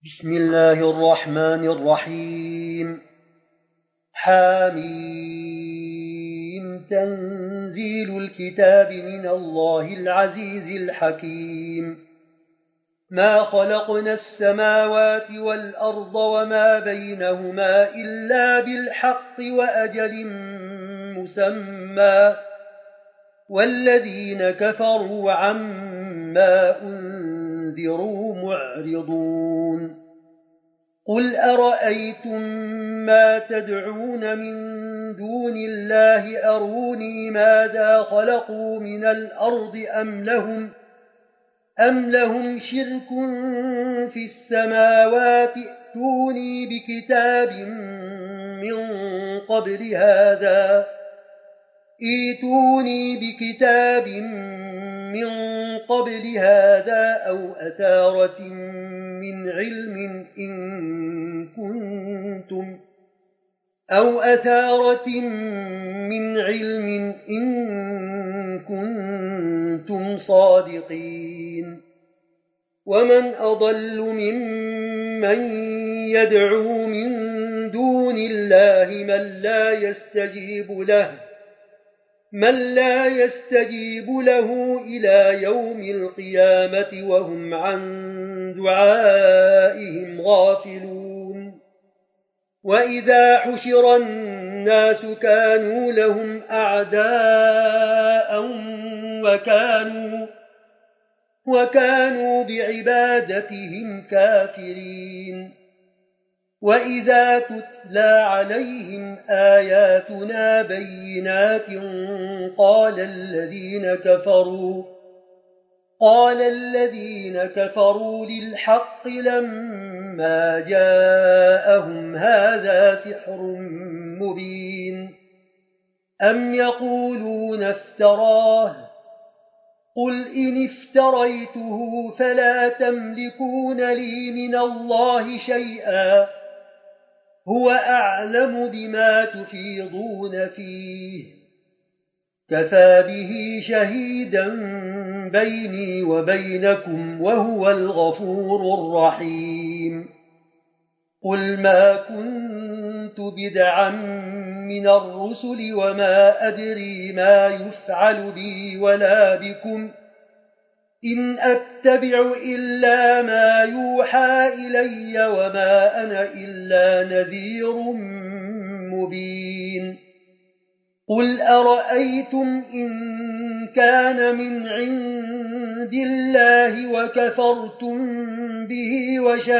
بسم الله الرحمن الرحيم. حاميم تنزيل الكتاب من الله العزيز الحكيم. ما خلقنا السماوات والأرض وما بينهما إلا بالحق وأجل مسمى، والذين كفروا عما أنذروا معرضون. قل أرأيتم ما تدعون من دون الله أروني ماذا خلقوا من الأرض أم لهم شرك في السماوات ائتوني بكتاب من قبل هذا أو أثارة من علم إن كنتم صادقين. ومن أضل ممن يدعو من دون الله من لا يستجيب له إلى يوم القيامة وهم عن دعائهم غافلون. وإذا حشر الناس كانوا لهم أعداء وكانوا بعبادتهم كافرين. وإذا تتلى عليهم آياتنا بينات قال الذين كفروا للحق لما جاءهم هذا سحر مبين. أم يقولون افتراه؟ قل إن افتريته فلا تملكون لي من الله شيئا، هو أعلم بما تفيضون فيه، كفى به شهيدا بيني وبينكم وهو الغفور الرحيم. قل ما كنت بدعا من الرسل وما أدري ما يفعل بي ولا بكم، إن أتبع إلا ما يوحى إلي وما أنا إلا نذير مبين. قل أرأيتم إن كان من عند الله وكفرتم به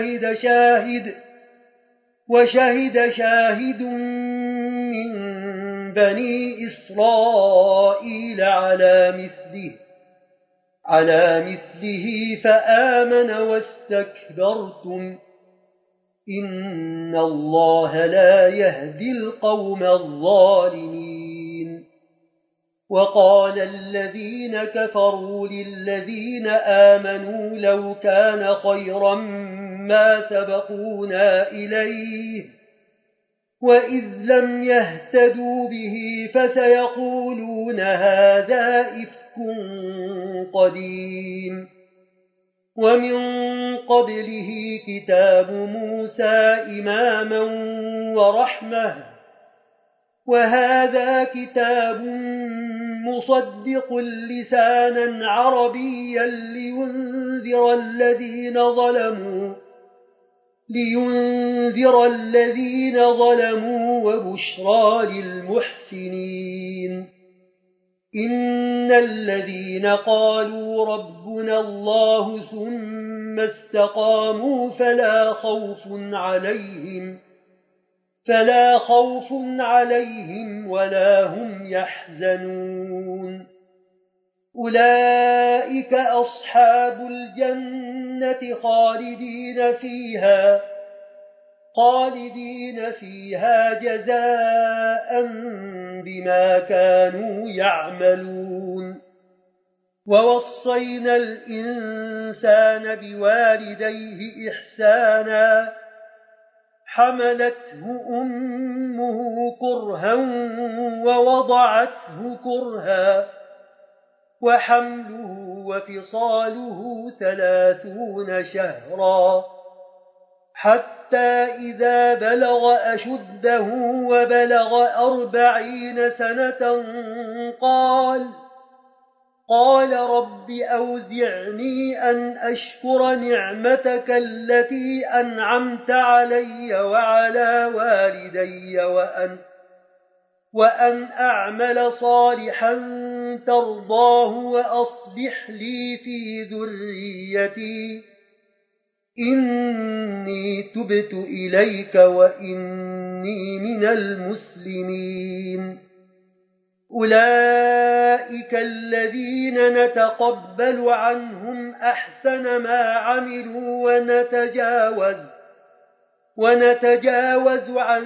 وشهد شاهد من بني إسرائيل على مثله فآمن واستكبرتم، إن الله لا يهدي القوم الظالمين. وقال الذين كفروا للذين آمنوا لو كان خيرا ما سبقونا إليه، وإذ لم يهتدوا به فسيقولون هذا إفك قديم. ومن قبله كتاب موسى إماما ورحمة، وهذا كتاب مصدق لسانا عربيا لينذر الذين ظلموا وبشرى للمحسنين. إن الذين قالوا ربنا الله ثم استقاموا فلا خوف عليهم ولا هم يحزنون. أولئك أصحاب الجنة خالدين فيها جزاء بما كانوا يعملون. ووصينا الإنسان بوالديه إحسانا، حملته أمه كرها ووضعته كرها، وحمله وفصاله 30 شهرا حتى إذا بلغ أشده وبلغ 40 سنة قال رب أوزعني أن أشكر نعمتك التي أنعمت علي وعلى والدي وأن أعمل صالحا ترضاه وأصلح لي في ذريتي إني تبت إليك وإني من المسلمين. أولئك الذين نتقبل عنهم أحسن ما عملوا ونتجاوز عن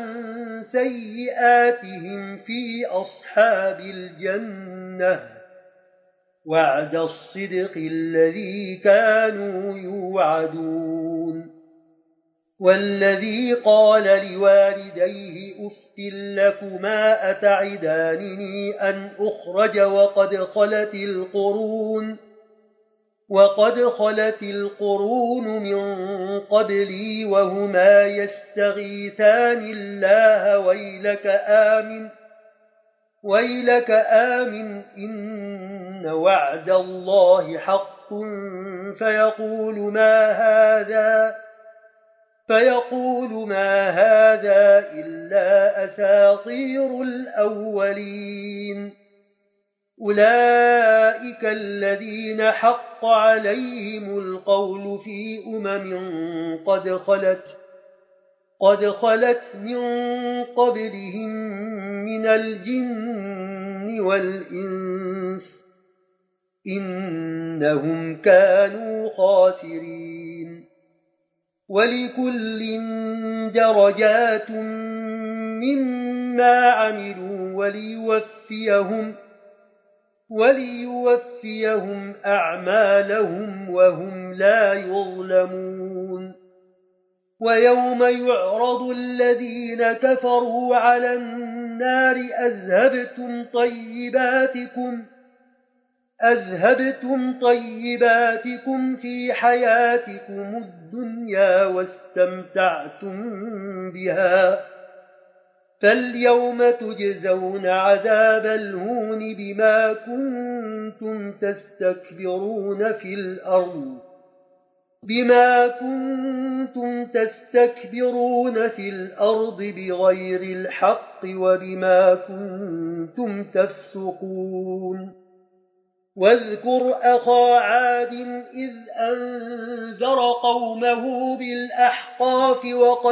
سيئاتهم في أصحاب الجنة وعد الصدق الذي كانوا يوعدون. والذي قال لوالديه أف لكما أتعدانني أن أخرج وقد خلت القرون من قبلي وهما يستغيثان الله ويلك آمن إن وعد الله حق فيقول ما هذا إلا أساطير الأولين. أولئك الذين حق عليهم القول في قد خلت من قبلهم من الجن والإنس إنهم كانوا خاسرين. ولكل درجات مما عملوا وليوفيهم أعمالهم وهم لا يظلمون. ويوم يعرض الذين كفروا على النار أذهبتم طيباتكم في حياتكم الدنيا واستمتعتم بها فاليوم تجزون عذاب الهون بما كنتم تستكبرون في الأرض بغير الحق وبما كنتم تفسقون. واذكر أخا عاد إذ أنذر قومه بالأحقاف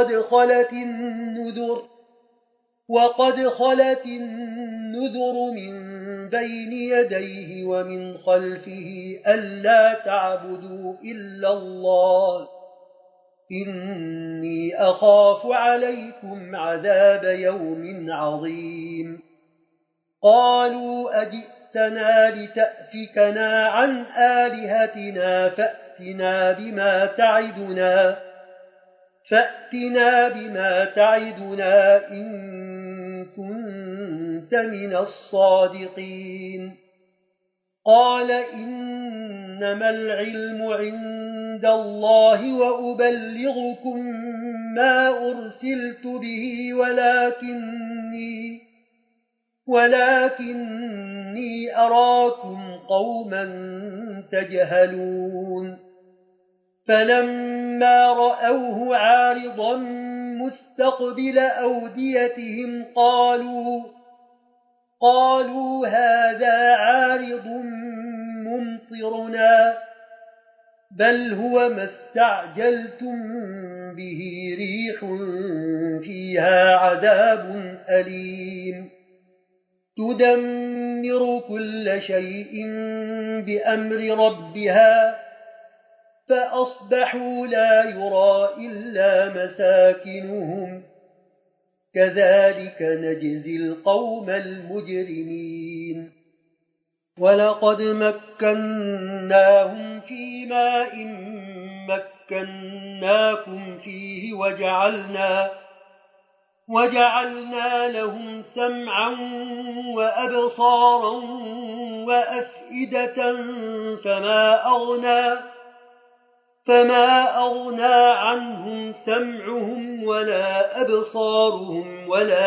وقد خلت النذر من بين يديه ومن خلفه ألا تعبدوا إلا الله إني أخاف عليكم عذاب يوم عظيم. قالوا أجئتنا لتأفكنا عن آلهتنا فأتنا بما تعدنا إن كنت من الصادقين. قال إنما العلم عند الله وأبلغكم ما أرسلت به ولكني أراكم قوما تجهلون. فلما رأوه عارضا مستقبل أوديتهم قالوا هذا عارض ممطرنا بل هو ما استعجلتم به ريح فيها عذاب أليم تدمر كل شيء بأمر ربها فأصبحوا لا يرى إلا مساكنهم كذلك نجزي القوم المجرمين. ولقد مكناهم في ماء مكناكم فيه وجعلنا لهم سمعا وأبصارا وأفئدة فما أغنى عنهم سمعهم ولا أبصارهم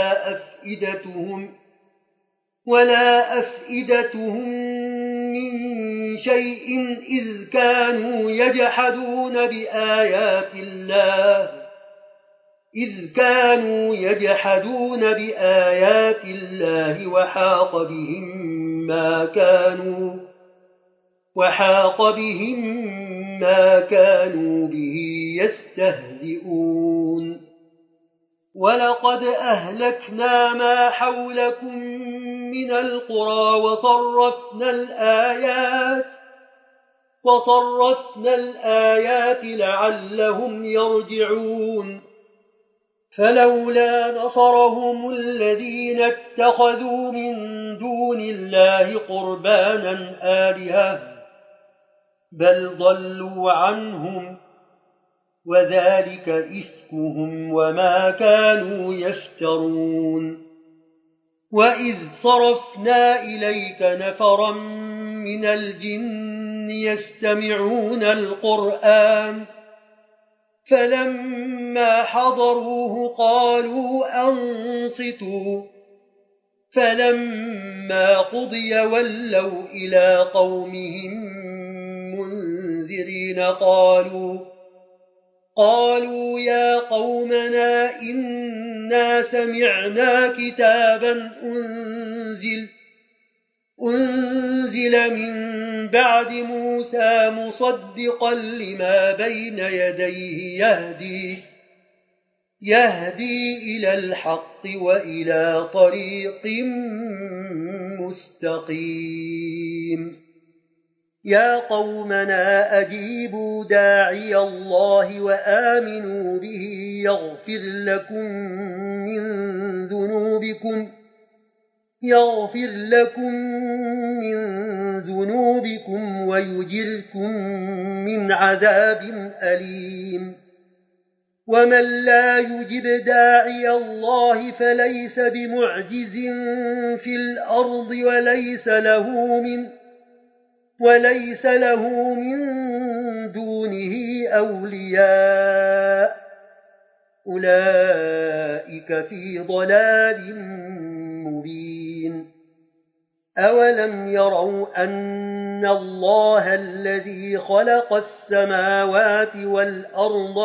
ولا أفئدتهم من شيء إذ كانوا يجحدون بآيات الله وحاق بهم ما كانوا به يستهزئون ولقد أهلكنا ما حولكم من القرى وصرفنا الآيات لعلهم يرجعون فلولا نصرهم الذين اتخذوا من دون الله قربانا آلهة بل ضلوا عنهم وذلك إفكهم وما كانوا يفترون وإذ صرفنا إليك نفرا من الجن يستمعون القرآن فلما حضروه قالوا أنصتوا فلما قضي ولوا إلى قومهم منذرين قالوا يا قومنا إنا سمعنا كتابا أنزل من بعد موسى مصدقا لما بين يديه يهدي إلى الحق وإلى طريق مستقيم يا قومنا أجيبوا داعي الله وآمنوا به يغفر لكم من ذنوبكم ويجركم من عذاب أليم ومن لا يجب داعي الله فليس بمعجز في الأرض وليس له من دونه أولياء أولئك في ضلال مبين أولم يروا أن الله الذي خلق السماوات والأرض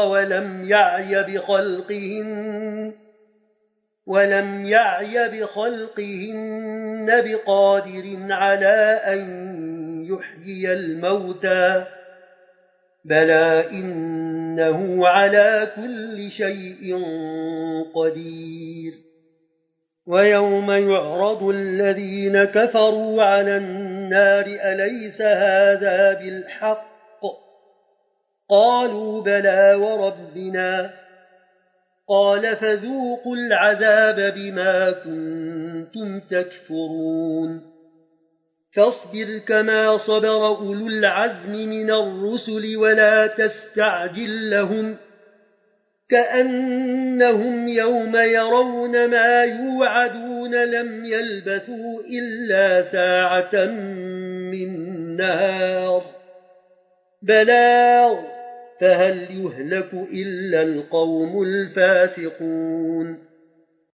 ولم يعي بخلقهن بقادر على أن يحيي الموتى بلى إنه على كل شيء قدير ويوم يعرض الذين كفروا على النار أليس هذا بالحق قالوا بلى وربنا قال فذوقوا العذاب بما كنتم تكفرون فاصبر كما صبر أولو العزم من الرسل ولا تستعجل لهم كأنهم يوم يرون ما يوعدون لم يلبثوا إلا ساعة من نار بلاغ فهل يهلك إلا القوم الفاسقون